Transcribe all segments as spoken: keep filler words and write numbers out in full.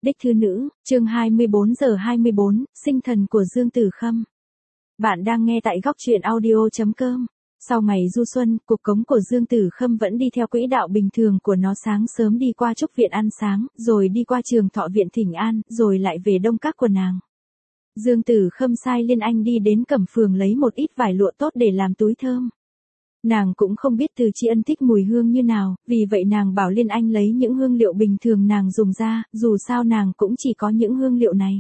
Đích thư nữ, chương hai mươi bốn giờ hai mươi bốn, sinh thần của Dương Tử Khâm. Bạn đang nghe tại góc truyện audio chấm com. Sau ngày du xuân, cuộc cống của Dương Tử Khâm vẫn đi theo quỹ đạo bình thường của nó, sáng sớm đi qua Trúc Viện ăn sáng, rồi đi qua Trường Thọ Viện thỉnh an, rồi lại về Đông Các của nàng. Dương Tử Khâm sai Liên Anh đi đến Cẩm Phường lấy một ít vải lụa tốt để làm túi thơm. Nàng cũng không biết Từ Tri Ân thích mùi hương như nào, vì vậy nàng bảo Liên Anh lấy những hương liệu bình thường nàng dùng ra, dù sao nàng cũng chỉ có những hương liệu này.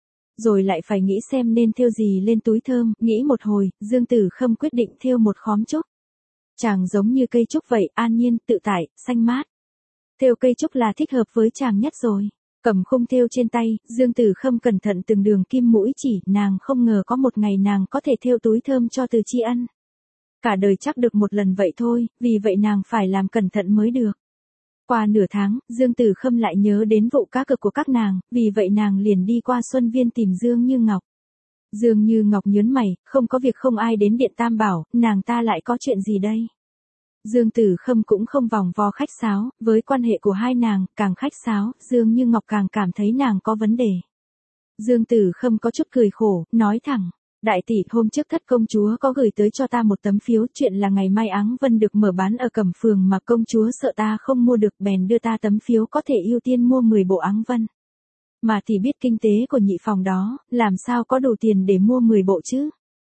Rồi lại phải nghĩ xem nên thêu gì lên túi thơm, nghĩ một hồi, Dương Tử Khâm quyết định thêu một khóm trúc. Chàng giống như cây trúc vậy, an nhiên, tự tại, xanh mát. Thêu cây trúc là thích hợp với chàng nhất rồi. Cầm khung thêu trên tay, Dương Tử Khâm cẩn thận từng đường kim mũi chỉ, nàng không ngờ có một ngày nàng có thể thêu túi thơm cho Từ Tri Ân. Cả đời chắc được một lần vậy thôi, vì vậy nàng phải làm cẩn thận mới được. Qua nửa tháng, Dương Tử Khâm lại nhớ đến vụ cá cược của các nàng, vì vậy nàng liền đi qua Xuân Viên tìm Dương Như Ngọc. Dương Như Ngọc nhớn mày, không có việc không ai đến Điện Tam Bảo, nàng ta lại có chuyện gì đây? Dương Tử Khâm cũng không vòng vo khách sáo, với quan hệ của hai nàng, càng khách sáo, Dương Như Ngọc càng cảm thấy nàng có vấn đề. Dương Tử Khâm có chút cười khổ, nói thẳng. Đại tỷ, hôm trước Thất công chúa có gửi tới cho ta một tấm phiếu, chuyện là ngày mai Áng Vân được mở bán ở Cẩm Phường mà công chúa sợ ta không mua được, bèn đưa ta tấm phiếu có thể ưu tiên mua mười bộ Áng Vân. Mà tỷ biết kinh tế của nhị phòng đó, làm sao có đủ tiền để mua mười bộ chứ?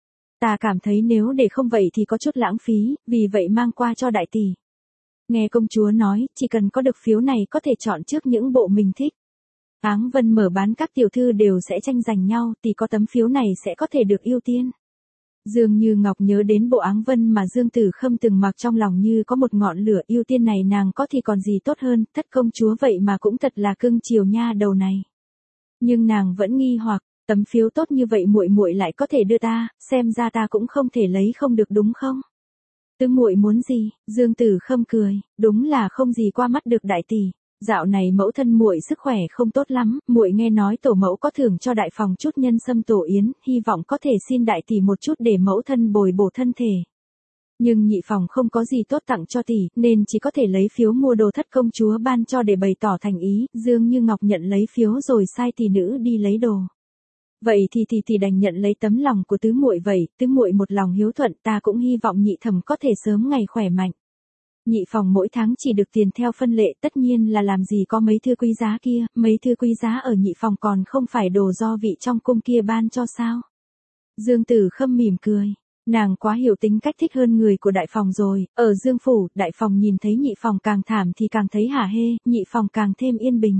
Ta cảm thấy nếu để không vậy thì có chút lãng phí, vì vậy mang qua cho đại tỷ. Nghe công chúa nói, chỉ cần có được phiếu này có thể chọn trước những bộ mình thích. Áng Vân mở bán các tiểu thư đều sẽ tranh giành nhau, thì có tấm phiếu này sẽ có thể được ưu tiên. Dương Như Ngọc nhớ đến bộ Áng Vân mà Dương Tử Khâm từng mặc, trong lòng như có một ngọn lửa, ưu tiên này nàng có thì còn gì tốt hơn, Thất công chúa vậy mà cũng thật là cưng chiều nha đầu này. Nhưng nàng vẫn nghi hoặc, tấm phiếu tốt như vậy muội muội lại có thể đưa ta, xem ra ta cũng không thể lấy không được đúng không? Tứ muội muốn gì? Dương Tử Khâm cười, đúng là không gì qua mắt được đại tỷ. Dạo này mẫu thân muội sức khỏe không tốt lắm, muội nghe nói tổ mẫu có thưởng cho đại phòng chút nhân sâm tổ yến, hy vọng có thể xin đại tỷ một chút để mẫu thân bồi bổ thân thể. Nhưng nhị phòng không có gì tốt tặng cho tỷ, nên chỉ có thể lấy phiếu mua đồ Thất công chúa ban cho để bày tỏ thành ý. Dương Như Ngọc nhận lấy phiếu rồi sai tỷ nữ đi lấy đồ. Vậy thì tỷ tỷ đành nhận lấy tấm lòng của tứ muội vậy, tứ muội một lòng hiếu thuận, ta cũng hy vọng nhị thẩm có thể sớm ngày khỏe mạnh. Nhị phòng mỗi tháng chỉ được tiền theo phân lệ, tất nhiên là làm gì có mấy thư quý giá kia, mấy thư quý giá ở nhị phòng còn không phải đồ do vị trong cung kia ban cho sao? Dương Tử Khâm mỉm cười, nàng quá hiểu tính cách thích hơn người của đại phòng rồi, ở Dương phủ, đại phòng nhìn thấy nhị phòng càng thảm thì càng thấy hả hê, nhị phòng càng thêm yên bình.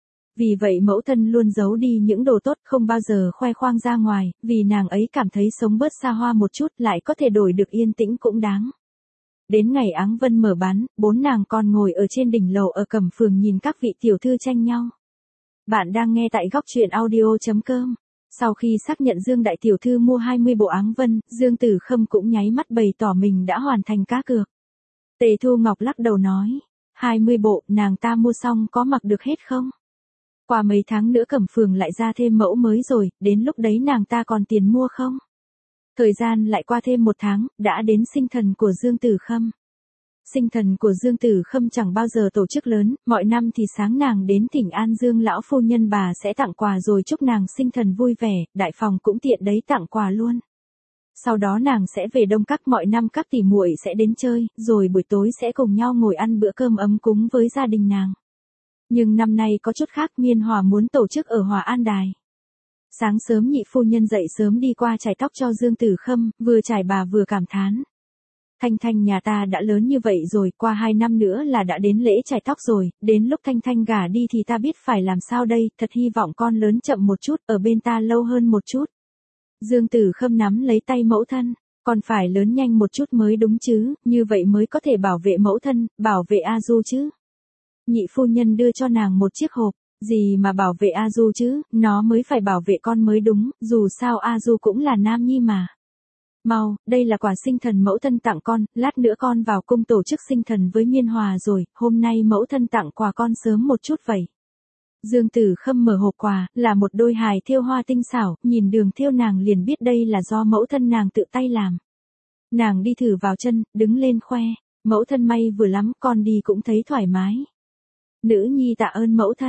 Vì vậy mẫu thân luôn giấu đi những đồ tốt, không bao giờ khoe khoang ra ngoài, vì nàng ấy cảm thấy sống bớt xa hoa một chút lại có thể đổi được yên tĩnh cũng đáng. Đến ngày Áng Vân mở bán, bốn nàng còn ngồi ở trên đỉnh lầu ở Cẩm Phường nhìn các vị tiểu thư tranh nhau. Bạn đang nghe tại góc truyện audio chấm com. Sau khi xác nhận Dương đại tiểu thư mua hai mươi bộ Áng Vân, Dương Tử Khâm cũng nháy mắt bày tỏ mình đã hoàn thành cá cược. Tề Thu Ngọc lắc đầu nói, hai mươi bộ, nàng ta mua xong có mặc được hết không? Qua mấy tháng nữa Cẩm Phường lại ra thêm mẫu mới rồi, đến lúc đấy nàng ta còn tiền mua không? Thời gian lại qua thêm một tháng, đã đến sinh thần của Dương Tử Khâm. Sinh thần của Dương Tử Khâm chẳng bao giờ tổ chức lớn, mọi năm thì sáng nàng đến thỉnh an Dương lão phu nhân bà sẽ tặng quà rồi chúc nàng sinh thần vui vẻ, đại phòng cũng tiện đấy tặng quà luôn. Sau đó nàng sẽ về Đông Các, mọi năm các tỷ muội sẽ đến chơi, rồi buổi tối sẽ cùng nhau ngồi ăn bữa cơm ấm cúng với gia đình nàng. Nhưng năm nay có chút khác, Miên Hòa muốn tổ chức ở Hòa An Đài. Sáng sớm nhị phu nhân dậy sớm đi qua chải tóc cho Dương Tử Khâm, vừa chải bà vừa cảm thán. Thanh Thanh nhà ta đã lớn như vậy rồi, qua hai năm nữa là đã đến lễ chải tóc rồi, đến lúc Thanh Thanh gả đi thì ta biết phải làm sao đây, thật hy vọng con lớn chậm một chút, ở bên ta lâu hơn một chút. Dương Tử Khâm nắm lấy tay mẫu thân, còn phải lớn nhanh một chút mới đúng chứ, như vậy mới có thể bảo vệ mẫu thân, bảo vệ A Du chứ. Nhị phu nhân đưa cho nàng một chiếc hộp. Gì mà bảo vệ A Du chứ, nó mới phải bảo vệ con mới đúng, dù sao A Du cũng là nam nhi mà. Mau, đây là quà sinh thần mẫu thân tặng con, lát nữa con vào cung tổ chức sinh thần với Miên Hòa rồi, hôm nay mẫu thân tặng quà con sớm một chút vậy. Dương Tử Khâm mở hộp quà, là một đôi hài thêu hoa tinh xảo, nhìn đường thêu nàng liền biết đây là do mẫu thân nàng tự tay làm. Nàng đi thử vào chân, đứng lên khoe, mẫu thân may vừa lắm, con đi cũng thấy thoải mái. Nữ nhi tạ ơn mẫu thân.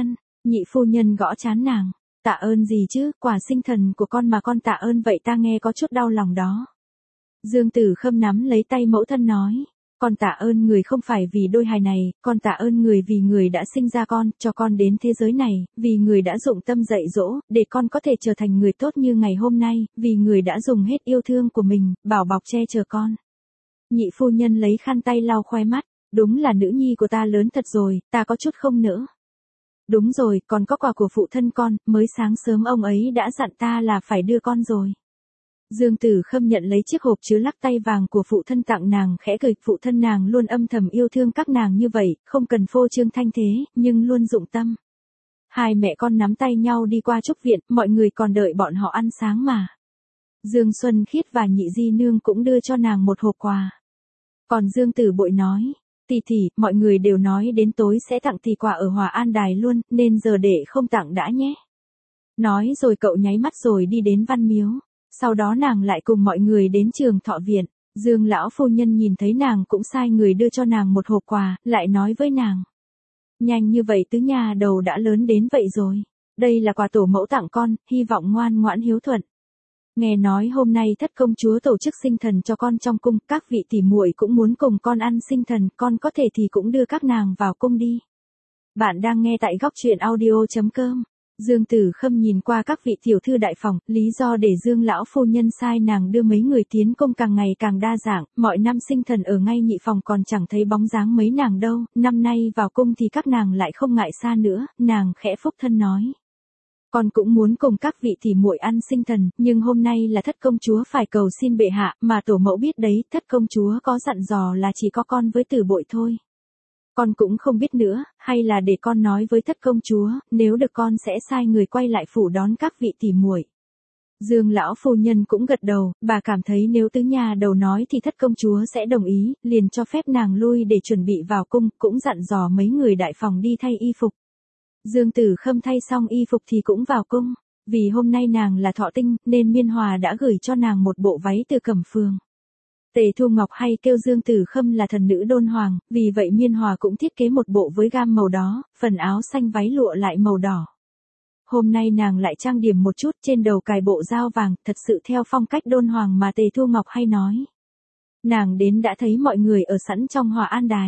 Nhị phu nhân gõ trán nàng, tạ ơn gì chứ, quà sinh thần của con mà con tạ ơn vậy ta nghe có chút đau lòng đó. Dương Tử Khâm nắm lấy tay mẫu thân nói, con tạ ơn người không phải vì đôi hài này, con tạ ơn người vì người đã sinh ra con, cho con đến thế giới này, vì người đã dụng tâm dạy dỗ, để con có thể trở thành người tốt như ngày hôm nay, vì người đã dùng hết yêu thương của mình, bảo bọc che chở con. Nhị phu nhân lấy khăn tay lau khóe mắt, đúng là nữ nhi của ta lớn thật rồi, ta có chút không nỡ. Đúng rồi, còn có quà của phụ thân con, mới sáng sớm ông ấy đã dặn ta là phải đưa con rồi. Dương Tử Khâm nhận lấy chiếc hộp chứa lắc tay vàng của phụ thân tặng nàng khẽ cười, phụ thân nàng luôn âm thầm yêu thương các nàng như vậy, không cần phô trương thanh thế, nhưng luôn dụng tâm. Hai mẹ con nắm tay nhau đi qua trúc viện, mọi người còn đợi bọn họ ăn sáng mà. Dương Xuân Khiết và Nhị Di Nương cũng đưa cho nàng một hộp quà. Còn Dương Tử Bội nói, tỷ tỷ, mọi người đều nói đến tối sẽ tặng tỷ quà ở Hòa An Đài luôn, nên giờ để không tặng đã nhé. Nói rồi cậu nháy mắt rồi đi đến Văn Miếu. Sau đó nàng lại cùng mọi người đến Trường Thọ Viện. Dương lão phu nhân nhìn thấy nàng cũng sai người đưa cho nàng một hộp quà, lại nói với nàng. Nhanh như vậy tứ nhà đầu đã lớn đến vậy rồi. Đây là quà tổ mẫu tặng con, hy vọng ngoan ngoãn hiếu thuận. Nghe nói hôm nay thất công chúa tổ chức sinh thần cho con trong cung, các vị tỷ muội cũng muốn cùng con ăn sinh thần, con có thể thì cũng đưa các nàng vào cung đi. Bạn đang nghe tại góc truyện audio chấm com. Dương Tử Khâm nhìn qua các vị tiểu thư đại phòng, lý do để Dương lão phu nhân sai nàng đưa mấy người tiến công càng ngày càng đa dạng, mọi năm sinh thần ở ngay nhị phòng còn chẳng thấy bóng dáng mấy nàng đâu, năm nay vào cung thì các nàng lại không ngại xa nữa, nàng khẽ phúc thân nói. Con cũng muốn cùng các vị tỷ muội ăn sinh thần, nhưng hôm nay là thất công chúa phải cầu xin bệ hạ, mà tổ mẫu biết đấy, thất công chúa có dặn dò là chỉ có con với Tử Bội thôi. Con cũng không biết nữa, hay là để con nói với thất công chúa, nếu được con sẽ sai người quay lại phủ đón các vị tỷ muội. Dương lão phu nhân cũng gật đầu, bà cảm thấy nếu tứ nhà đầu nói thì thất công chúa sẽ đồng ý, liền cho phép nàng lui để chuẩn bị vào cung, cũng dặn dò mấy người đại phòng đi thay y phục. Dương Tử Khâm thay xong y phục thì cũng vào cung, vì hôm nay nàng là thọ tinh, nên Miên Hòa đã gửi cho nàng một bộ váy từ Cẩm Phường. Tề Thu Ngọc hay kêu Dương Tử Khâm là thần nữ đôn hoàng, vì vậy Miên Hòa cũng thiết kế một bộ với gam màu đó, phần áo xanh váy lụa lại màu đỏ. Hôm nay nàng lại trang điểm một chút, trên đầu cài bộ dao vàng, thật sự theo phong cách đôn hoàng mà Tề Thu Ngọc hay nói. Nàng đến đã thấy mọi người ở sẵn trong Hòa An Đài.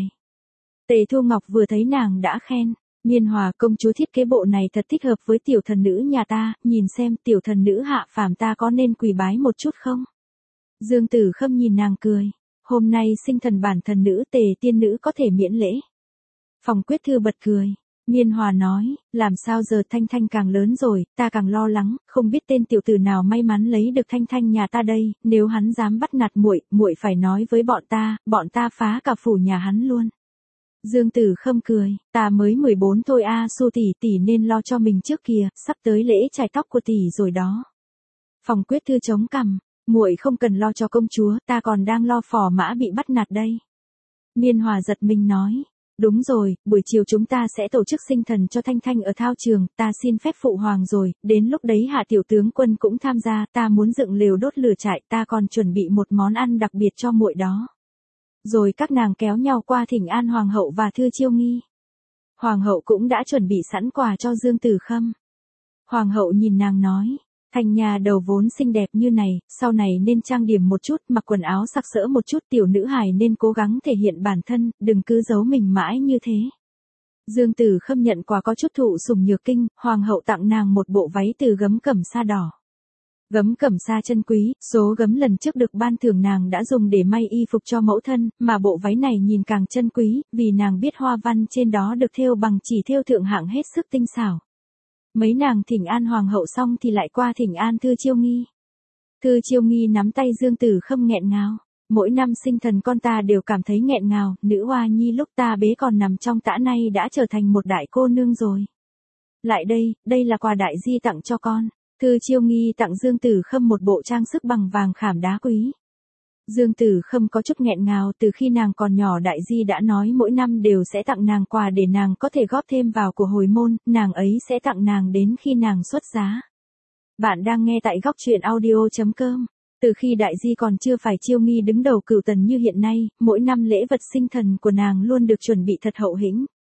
Tề Thu Ngọc vừa thấy nàng đã khen, Miên Hòa công chúa thiết kế bộ này thật thích hợp với tiểu thần nữ nhà ta, nhìn xem tiểu thần nữ hạ phàm ta có nên quỳ bái một chút không? Dương Tử Khâm nhìn nàng cười, hôm nay sinh thần bản thần nữ Tề tiên nữ có thể miễn lễ. Phòng Quyết Thư bật cười, Miên Hòa nói, làm sao giờ Thanh Thanh càng lớn rồi, ta càng lo lắng, không biết tên tiểu tử nào may mắn lấy được Thanh Thanh nhà ta đây, nếu hắn dám bắt nạt muội, muội phải nói với bọn ta, bọn ta phá cả phủ nhà hắn luôn. Dương Tử Khâm cười, ta mới mười bốn thôi a, à, Su tỷ tỷ nên lo cho mình trước kìa, sắp tới lễ chải tóc của tỷ rồi đó. Phòng Quyết Thư chống cằm, muội không cần lo cho công chúa, ta còn đang lo phò mã bị bắt nạt đây. Miên Hòa giật mình nói, đúng rồi, buổi chiều chúng ta sẽ tổ chức sinh thần cho Thanh Thanh ở thao trường, ta xin phép phụ hoàng rồi, đến lúc đấy hạ tiểu tướng quân cũng tham gia, ta muốn dựng lều đốt lửa trại, ta còn chuẩn bị một món ăn đặc biệt cho muội đó. Rồi các nàng kéo nhau qua thỉnh an hoàng hậu và Thư Chiêu Nghi. Hoàng hậu cũng đã chuẩn bị sẵn quà cho Dương Tử Khâm. Hoàng hậu nhìn nàng nói, Thanh nhà đầu vốn xinh đẹp như này, sau này nên trang điểm một chút, mặc quần áo sặc sỡ một chút, tiểu nữ hài nên cố gắng thể hiện bản thân, đừng cứ giấu mình mãi như thế. Dương Tử Khâm nhận quà có chút thụ sủng nhược kinh, hoàng hậu tặng nàng một bộ váy từ gấm cẩm sa đỏ. Gấm cẩm sa chân quý, số gấm lần trước được ban thưởng nàng đã dùng để may y phục cho mẫu thân, mà bộ váy này nhìn càng chân quý, vì nàng biết hoa văn trên đó được thêu bằng chỉ thêu thượng hạng hết sức tinh xảo. Mấy nàng thỉnh an hoàng hậu xong thì lại qua thỉnh an Thư Chiêu Nghi. Thư Chiêu Nghi nắm tay Dương Tử Khâm nghẹn ngào, mỗi năm sinh thần con ta đều cảm thấy nghẹn ngào, nữ hoa nhi lúc ta bế còn nằm trong tã nay đã trở thành một đại cô nương rồi. Lại đây, đây là quà đại di tặng cho con. Thư Chiêu Nghi tặng Dương Tử Khâm một bộ trang sức bằng vàng khảm đá quý. Dương Tử Khâm có chút nghẹn ngào, từ khi nàng còn nhỏ đại di đã nói mỗi năm đều sẽ tặng nàng quà để nàng có thể góp thêm vào của hồi môn, nàng ấy sẽ tặng nàng đến khi nàng xuất giá. Bạn đang nghe tại góc truyện audio chấm com. Từ khi đại di còn chưa phải Chiêu Nghi đứng đầu cửu tần như hiện nay, mỗi năm lễ vật sinh thần của nàng luôn được chuẩn bị thật hậu hĩnh.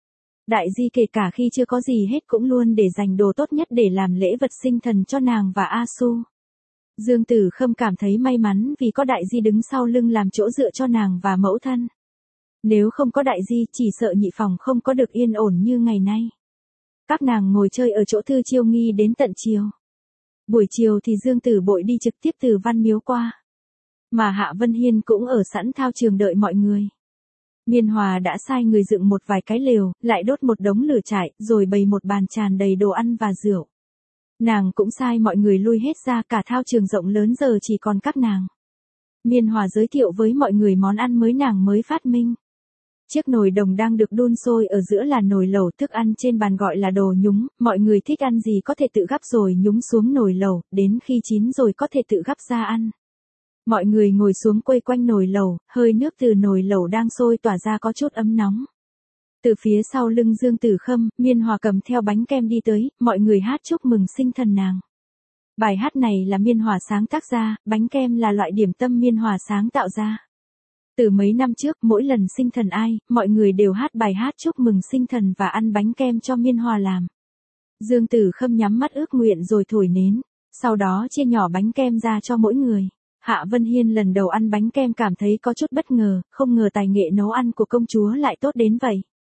Đại di kể cả khi chưa có gì hết cũng luôn để dành đồ tốt nhất để làm lễ vật sinh thần cho nàng và A Su. Dương Tử Khâm cảm thấy may mắn vì có đại di đứng sau lưng làm chỗ dựa cho nàng và mẫu thân. Nếu không có đại di chỉ sợ nhị phòng không có được yên ổn như ngày nay. Các nàng ngồi chơi ở chỗ Thư Chiêu Nghi đến tận chiều. Buổi chiều thì Dương Tử Bội đi trực tiếp từ Văn Miếu qua. Mà Hạ Vân Hiên cũng ở sẵn thao trường đợi mọi người. Miên Hòa đã sai người dựng một vài cái lều, lại đốt một đống lửa trại, rồi bày một bàn tràn đầy đồ ăn và rượu. Nàng cũng sai mọi người lui hết ra, cả thao trường rộng lớn giờ chỉ còn các nàng. Miên Hòa giới thiệu với mọi người món ăn mới nàng mới phát minh. Chiếc nồi đồng đang được đun sôi ở giữa là nồi lẩu, thức ăn trên bàn gọi là đồ nhúng, mọi người thích ăn gì có thể tự gắp rồi nhúng xuống nồi lẩu, đến khi chín rồi có thể tự gắp ra ăn. Mọi người ngồi xuống quây quanh nồi lẩu, hơi nước từ nồi lẩu đang sôi tỏa ra có chút ấm nóng. Từ phía sau lưng Dương Tử Khâm, Miên Hòa cầm theo bánh kem đi tới, mọi người hát chúc mừng sinh thần nàng. Bài hát này là Miên Hòa sáng tác ra, bánh kem là loại điểm tâm Miên Hòa sáng tạo ra. Từ mấy năm trước, mỗi lần sinh thần ai, mọi người đều hát bài hát chúc mừng sinh thần và ăn bánh kem cho Miên Hòa làm. Dương Tử Khâm nhắm mắt ước nguyện rồi thổi nến, sau đó chia nhỏ bánh kem ra cho mỗi người. Hạ Vân Hiên lần đầu ăn bánh kem cảm thấy có chút bất ngờ, không ngờ tài nghệ nấu ăn của công chúa lại tốt đến vậy.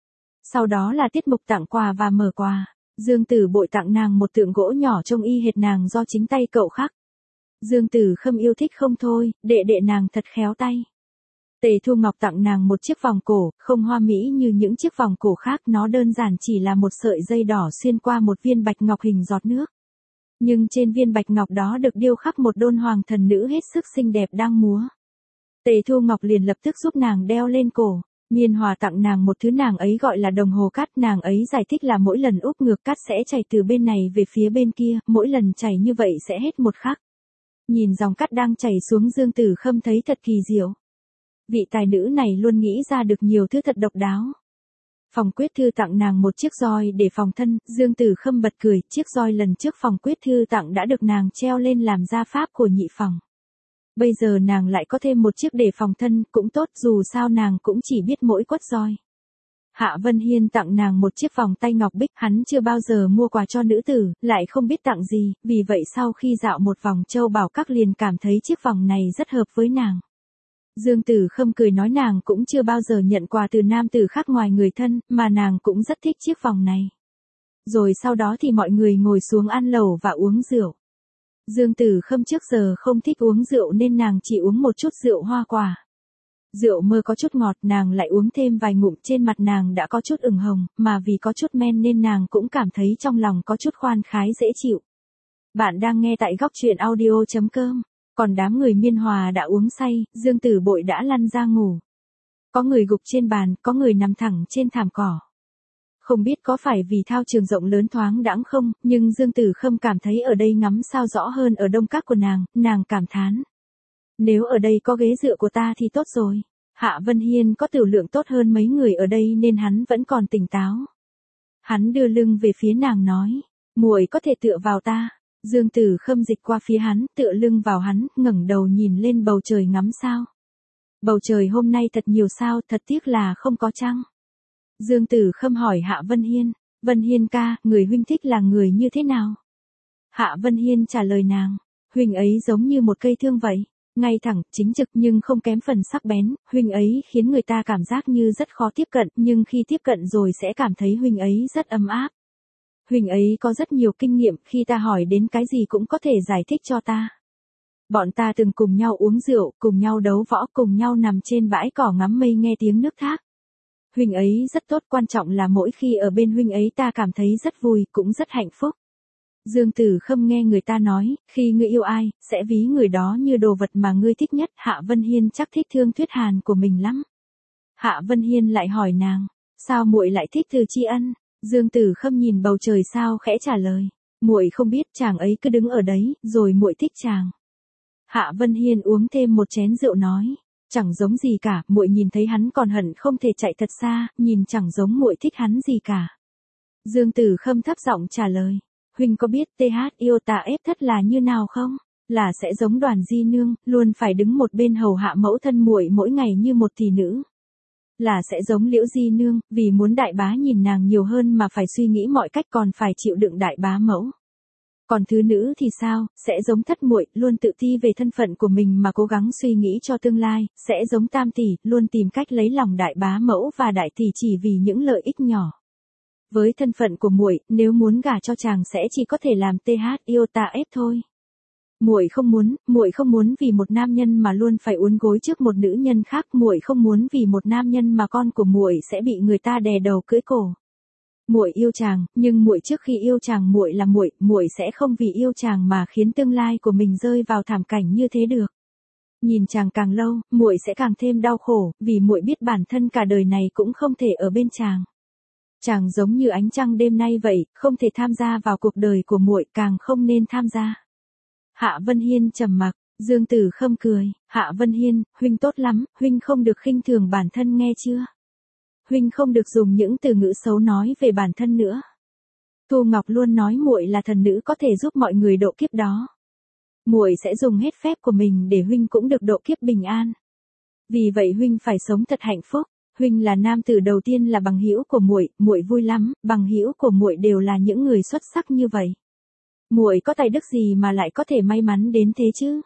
Sau đó là tiết mục tặng quà và mở quà. Dương Tử Bội tặng nàng một tượng gỗ nhỏ trông y hệt nàng do chính tay cậu khắc. Dương Tử Khâm yêu thích không thôi, đệ đệ nàng thật khéo tay. Tề Thu Ngọc tặng nàng một chiếc vòng cổ, không hoa mỹ như những chiếc vòng cổ khác, nó đơn giản chỉ là một sợi dây đỏ xuyên qua một viên bạch ngọc hình giọt nước. Nhưng trên viên bạch ngọc đó được điêu khắc một đôn hoàng thần nữ hết sức xinh đẹp đang múa. Tề Thu Ngọc liền lập tức giúp nàng đeo lên cổ. Miên Hòa tặng nàng một thứ nàng ấy gọi là đồng hồ cát, nàng ấy giải thích là mỗi lần úp ngược cát sẽ chảy từ bên này về phía bên kia, mỗi lần chảy như vậy sẽ hết một khắc. Nhìn dòng cát đang chảy xuống, Dương Tử Khâm thấy thật kỳ diệu. Vị tài nữ này luôn nghĩ ra được nhiều thứ thật độc đáo. Phòng Quyết Thư tặng nàng một chiếc roi để phòng thân, Dương Tử Khâm bật cười, chiếc roi lần trước Phòng Quyết Thư tặng đã được nàng treo lên làm gia pháp của nhị phòng. Bây giờ nàng lại có thêm một chiếc để phòng thân, cũng tốt, dù sao nàng cũng chỉ biết mỗi quất roi. Hạ Vân Hiên tặng nàng một chiếc vòng tay ngọc bích, hắn chưa bao giờ mua quà cho nữ tử, lại không biết tặng gì, vì vậy sau khi dạo một vòng châu bảo các liền cảm thấy chiếc vòng này rất hợp với nàng. Dương Tử Khâm cười nói nàng cũng chưa bao giờ nhận quà từ nam tử khác ngoài người thân, mà nàng cũng rất thích chiếc vòng này. Rồi sau đó thì mọi người ngồi xuống ăn lẩu và uống rượu. Dương Tử Khâm trước giờ không thích uống rượu nên nàng chỉ uống một chút rượu hoa quả. Rượu mơ có chút ngọt, nàng lại uống thêm vài ngụm, trên mặt nàng đã có chút ửng hồng, mà vì có chút men nên nàng cũng cảm thấy trong lòng có chút khoan khái dễ chịu. Bạn đang nghe tại góc truyện audio chấm com. Còn đám người Miên Hòa đã uống say, Dương Tử Bội đã lăn ra ngủ. Có người gục trên bàn, có người nằm thẳng trên thảm cỏ. Không biết có phải vì thao trường rộng lớn thoáng đãng không, nhưng Dương Tử Khâm cảm thấy ở đây ngắm sao rõ hơn ở đông các của nàng, nàng cảm thán. Nếu ở đây có ghế dựa của ta thì tốt rồi. Hạ Vân Hiên có tiểu lượng tốt hơn mấy người ở đây nên hắn vẫn còn tỉnh táo. Hắn đưa lưng về phía nàng nói, muội có thể tựa vào ta. Dương Tử Khâm dịch qua phía hắn, tựa lưng vào hắn, ngẩng đầu nhìn lên bầu trời ngắm sao. Bầu trời hôm nay thật nhiều sao, thật tiếc là không có trăng. Dương Tử Khâm hỏi Hạ Vân Hiên, Vân Hiên ca, người huynh thích là người như thế nào? Hạ Vân Hiên trả lời nàng, huynh ấy giống như một cây thương vậy, ngay thẳng, chính trực nhưng không kém phần sắc bén, huynh ấy khiến người ta cảm giác như rất khó tiếp cận, nhưng khi tiếp cận rồi sẽ cảm thấy huynh ấy rất ấm áp. Huynh ấy có rất nhiều kinh nghiệm, khi ta hỏi đến cái gì cũng có thể giải thích cho ta. Bọn ta từng cùng nhau uống rượu, cùng nhau đấu võ, cùng nhau nằm trên bãi cỏ ngắm mây nghe tiếng nước thác. Huynh ấy rất tốt, quan trọng là mỗi khi ở bên huynh ấy ta cảm thấy rất vui, cũng rất hạnh phúc. Dương Tử Khâm nghe người ta nói, khi ngươi yêu ai, sẽ ví người đó như đồ vật mà ngươi thích nhất. Hạ Vân Hiên chắc thích Thương Thuyết Hàn của mình lắm. Hạ Vân Hiên lại hỏi nàng, sao muội lại thích Từ Chi Ân? Dương Tử Khâm nhìn bầu trời sao khẽ trả lời, muội không biết, chàng ấy cứ đứng ở đấy, rồi muội thích chàng. Hạ Vân Hiên uống thêm một chén rượu nói, chẳng giống gì cả, muội nhìn thấy hắn còn hận không thể chạy thật xa, nhìn chẳng giống muội thích hắn gì cả. Dương Tử Khâm thấp giọng trả lời, huynh có biết tê hát yêu tà ép thất là như nào không? Là sẽ giống Đoàn Di Nương, luôn phải đứng một bên hầu hạ mẫu thân muội mỗi ngày như một tỷ nữ. Là sẽ giống Liễu Di Nương, vì muốn đại bá nhìn nàng nhiều hơn mà phải suy nghĩ mọi cách còn phải chịu đựng đại bá mẫu. Còn thứ nữ thì sao, sẽ giống thất muội, luôn tự ti về thân phận của mình mà cố gắng suy nghĩ cho tương lai, sẽ giống tam tỷ, luôn tìm cách lấy lòng đại bá mẫu và đại tỷ chỉ vì những lợi ích nhỏ. Với thân phận của muội, nếu muốn gả cho chàng sẽ chỉ có thể làm th yêu ta ép thôi. Muội không muốn, muội không muốn vì một nam nhân mà luôn phải uốn gối trước một nữ nhân khác, muội không muốn vì một nam nhân mà con của muội sẽ bị người ta đè đầu cưỡi cổ. Muội yêu chàng, nhưng muội trước khi yêu chàng muội là muội, muội sẽ không vì yêu chàng mà khiến tương lai của mình rơi vào thảm cảnh như thế được. Nhìn chàng càng lâu, muội sẽ càng thêm đau khổ, vì muội biết bản thân cả đời này cũng không thể ở bên chàng. Chàng giống như ánh trăng đêm nay vậy, không thể tham gia vào cuộc đời của muội, càng không nên tham gia. Hạ Vân Hiên trầm mặc, Dương Tử Khâm cười, Hạ Vân Hiên, huynh tốt lắm, huynh không được khinh thường bản thân nghe chưa? Huynh không được dùng những từ ngữ xấu nói về bản thân nữa. Thu Ngọc luôn nói muội là thần nữ có thể giúp mọi người độ kiếp đó. Muội sẽ dùng hết phép của mình để huynh cũng được độ kiếp bình an. Vì vậy huynh phải sống thật hạnh phúc. Huynh là nam tử đầu tiên là bằng hữu của muội, muội vui lắm, bằng hữu của muội đều là những người xuất sắc như vậy. Muội có tài đức gì mà lại có thể may mắn đến thế chứ?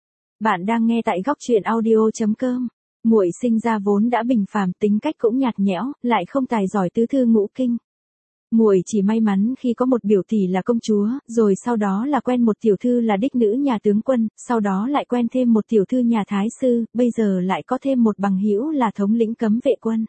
Bạn đang nghe tại góc truyện audio chấm com. Muội sinh ra vốn đã bình phàm, tính cách cũng nhạt nhẽo, lại không tài giỏi tứ thư ngũ kinh. Muội chỉ may mắn khi có một biểu tỷ là công chúa, rồi sau đó là quen một tiểu thư là đích nữ nhà tướng quân, sau đó lại quen thêm một tiểu thư nhà thái sư, bây giờ lại có thêm một bằng hữu là thống lĩnh cấm vệ quân.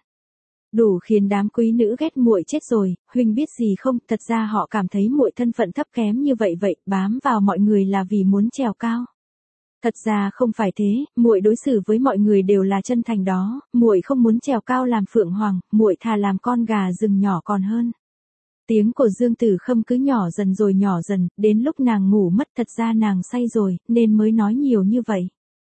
Đủ khiến đám quý nữ ghét muội chết rồi, huynh biết gì không, thật ra họ cảm thấy muội thân phận thấp kém như vậy vậy, bám vào mọi người là vì muốn trèo cao. Thật ra không phải thế, muội đối xử với mọi người đều là chân thành đó, muội không muốn trèo cao làm phượng hoàng, muội thà làm con gà rừng nhỏ còn hơn. Tiếng của Dương Tử Khâm cứ nhỏ dần rồi nhỏ dần, đến lúc nàng ngủ mất thật ra nàng say rồi, nên mới nói nhiều như vậy.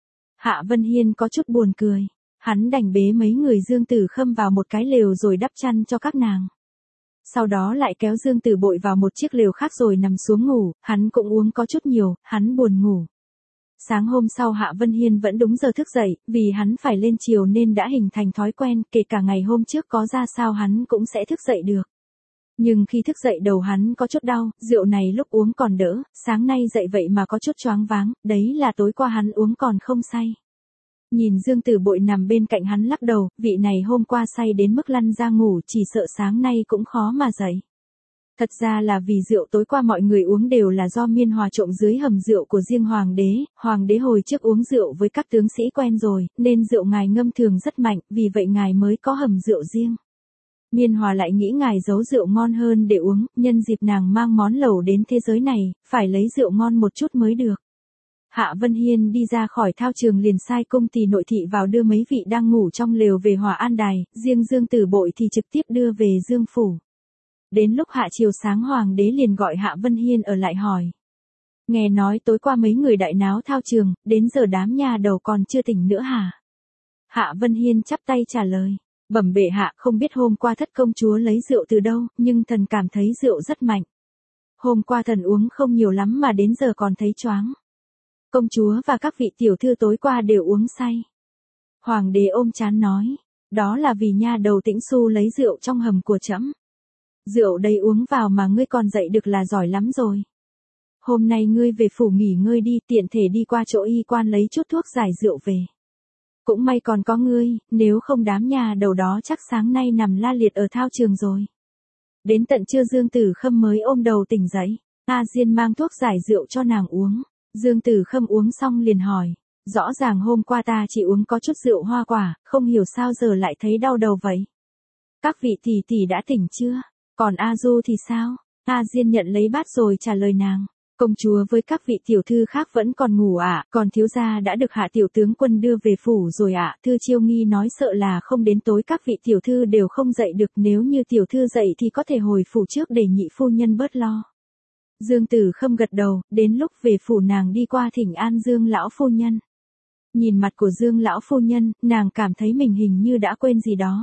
Hạ Vân Hiên có chút buồn cười, hắn đành bế mấy người Dương Tử Khâm vào một cái lều rồi đắp chăn cho các nàng. Sau đó lại kéo Dương Tử Bội vào một chiếc lều khác rồi nằm xuống ngủ, hắn cũng uống có chút nhiều, hắn buồn ngủ. Sáng hôm sau Hạ Vân Hiên vẫn đúng giờ thức dậy, vì hắn phải lên chiều nên đã hình thành thói quen, kể cả ngày hôm trước có ra sao hắn cũng sẽ thức dậy được. Nhưng khi thức dậy đầu hắn có chút đau, rượu này lúc uống còn đỡ, sáng nay dậy vậy mà có chút choáng váng, đấy là tối qua hắn uống còn không say. Nhìn Dương Tử Bội nằm bên cạnh hắn lắc đầu, vị này hôm qua say đến mức lăn ra ngủ, chỉ sợ sáng nay cũng khó mà dậy. Thật ra là vì rượu tối qua mọi người uống đều là do Miên Hòa trộm dưới hầm rượu của riêng hoàng đế, hoàng đế hồi trước uống rượu với các tướng sĩ quen rồi, nên rượu ngài ngâm thường rất mạnh, vì vậy ngài mới có hầm rượu riêng. Miên Hòa lại nghĩ ngài giấu rượu ngon hơn để uống, nhân dịp nàng mang món lẩu đến thế giới này, phải lấy rượu ngon một chút mới được. Hạ Vân Hiên đi ra khỏi thao trường liền sai cung tỳ nội thị vào đưa mấy vị đang ngủ trong lều về Hòa An Đài, riêng Dương Tử Bội thì trực tiếp đưa về Dương Phủ. Đến lúc hạ chiều sáng hoàng đế liền gọi Hạ Vân Hiên ở lại hỏi. Nghe nói tối qua mấy người đại náo thao trường, đến giờ đám nhà đầu còn chưa tỉnh nữa hả? Hạ Vân Hiên chắp tay trả lời. Bẩm bệ hạ, không biết hôm qua thất công chúa lấy rượu từ đâu, nhưng thần cảm thấy rượu rất mạnh. Hôm qua thần uống không nhiều lắm mà đến giờ còn thấy choáng. Công chúa và các vị tiểu thư tối qua đều uống say. Hoàng đế ôm trán nói, đó là vì nha đầu Tĩnh Xu lấy rượu trong hầm của trẫm. Rượu đây uống vào mà ngươi còn dậy được là giỏi lắm rồi. Hôm nay ngươi về phủ nghỉ ngơi đi, tiện thể đi qua chỗ y quan lấy chút thuốc giải rượu về. Cũng may còn có ngươi, nếu không đám nhà đầu đó chắc sáng nay nằm la liệt ở thao trường rồi. Đến tận trưa Dương Tử Khâm mới ôm đầu tỉnh dậy, A Diên mang thuốc giải rượu cho nàng uống. Dương Tử Khâm uống xong liền hỏi, rõ ràng hôm qua ta chỉ uống có chút rượu hoa quả, không hiểu sao giờ lại thấy đau đầu vậy. Các vị tỷ tỷ đã tỉnh chưa? Còn A Du thì sao? A Diên nhận lấy bát rồi trả lời nàng. Công chúa với các vị tiểu thư khác vẫn còn ngủ ạ, à, còn thiếu gia đã được hạ tiểu tướng quân đưa về phủ rồi ạ. À. Thư Chiêu Nghi nói sợ là không đến tối các vị tiểu thư đều không dậy được, nếu như tiểu thư dậy thì có thể hồi phủ trước để nhị phu nhân bớt lo. Dương Tử Khâm gật đầu, đến lúc về phủ nàng đi qua thỉnh an Dương lão phu nhân. Nhìn mặt của Dương lão phu nhân, nàng cảm thấy mình hình như đã quên gì đó.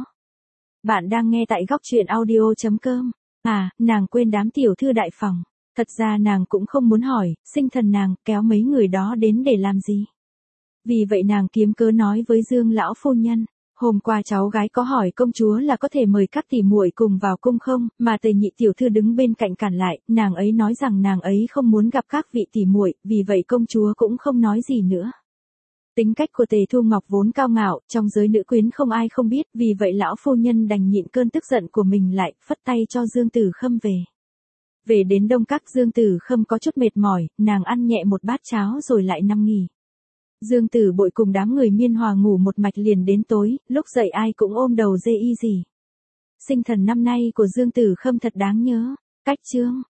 Bạn đang nghe tại góc truyện audio chấm com. À, nàng quên đám tiểu thư đại phòng. Thật ra nàng cũng không muốn hỏi, sinh thần nàng kéo mấy người đó đến để làm gì. Vì vậy nàng kiếm cớ nói với Dương lão phu nhân, Hôm qua cháu gái có hỏi công chúa là có thể mời các tỷ muội cùng vào cung không, mà Tề nhị tiểu thư đứng bên cạnh cản lại, nàng ấy nói rằng nàng ấy không muốn gặp các vị tỷ muội, vì vậy công chúa cũng không nói gì nữa. Tính cách của Tề Thu Ngọc vốn cao ngạo, trong giới nữ quyến không ai không biết, vì vậy lão phu nhân đành nhịn cơn tức giận của mình lại, phất tay cho Dương Tử Khâm về. Về đến Đông Các, Dương Tử Khâm có chút mệt mỏi, nàng ăn nhẹ một bát cháo rồi lại nằm nghỉ. Dương Tử Bội cùng đám người Miên Hòa ngủ một mạch liền đến tối, lúc dậy ai cũng ôm đầu dê y gì. Sinh thần năm nay của Dương Tử Khâm thật đáng nhớ. Cách chương